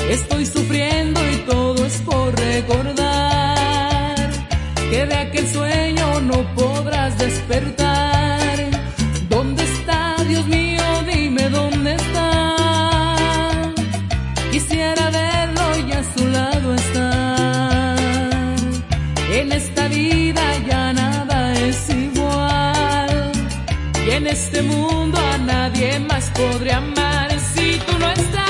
Estoy sufriendo y todo es por recordar que de aquel sueño no podrás despertar. ¿Dónde está, Dios mío? Dime dónde está. Quisiera verlo y a su lado estar. En esta vida ya nada es igual y en este mundo a nadie más podré amar si tú no estás.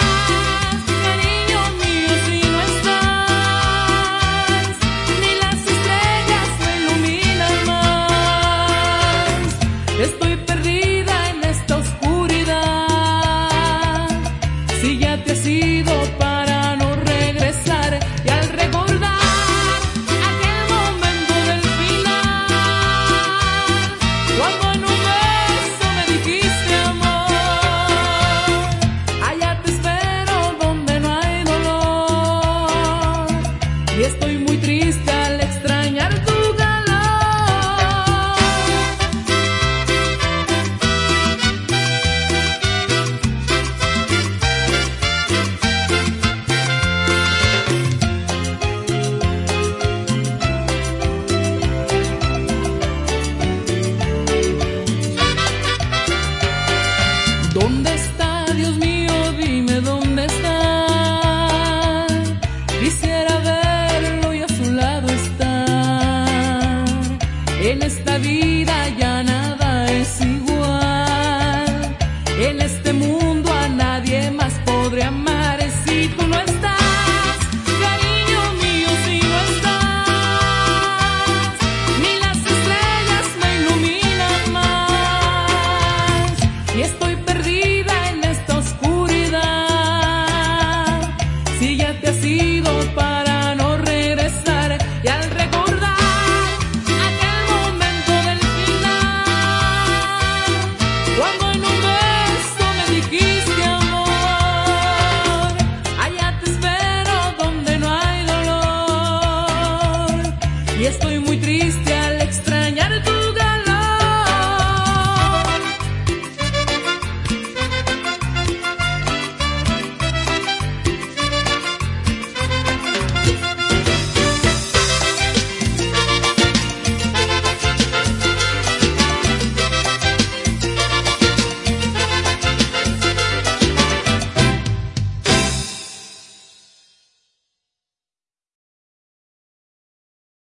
Estoy perdida en esta oscuridad. Si ya te has ido para no regresar, y al recordar aquel momento del final, cuando en un beso me dijiste amor, allá te espero donde no hay dolor. Y estoy muy triste al extrañar tu ¿dónde está, Dios mío? Dime dónde está. Quisiera verlo y a su lado estar. En esta vida ya nada es igual. En este mundo a nadie más podré amar si tú no estás. Cariño mío, si no estás, ni las estrellas me iluminan más. Y estoy perdida en esta oscuridad. Si ya te has ido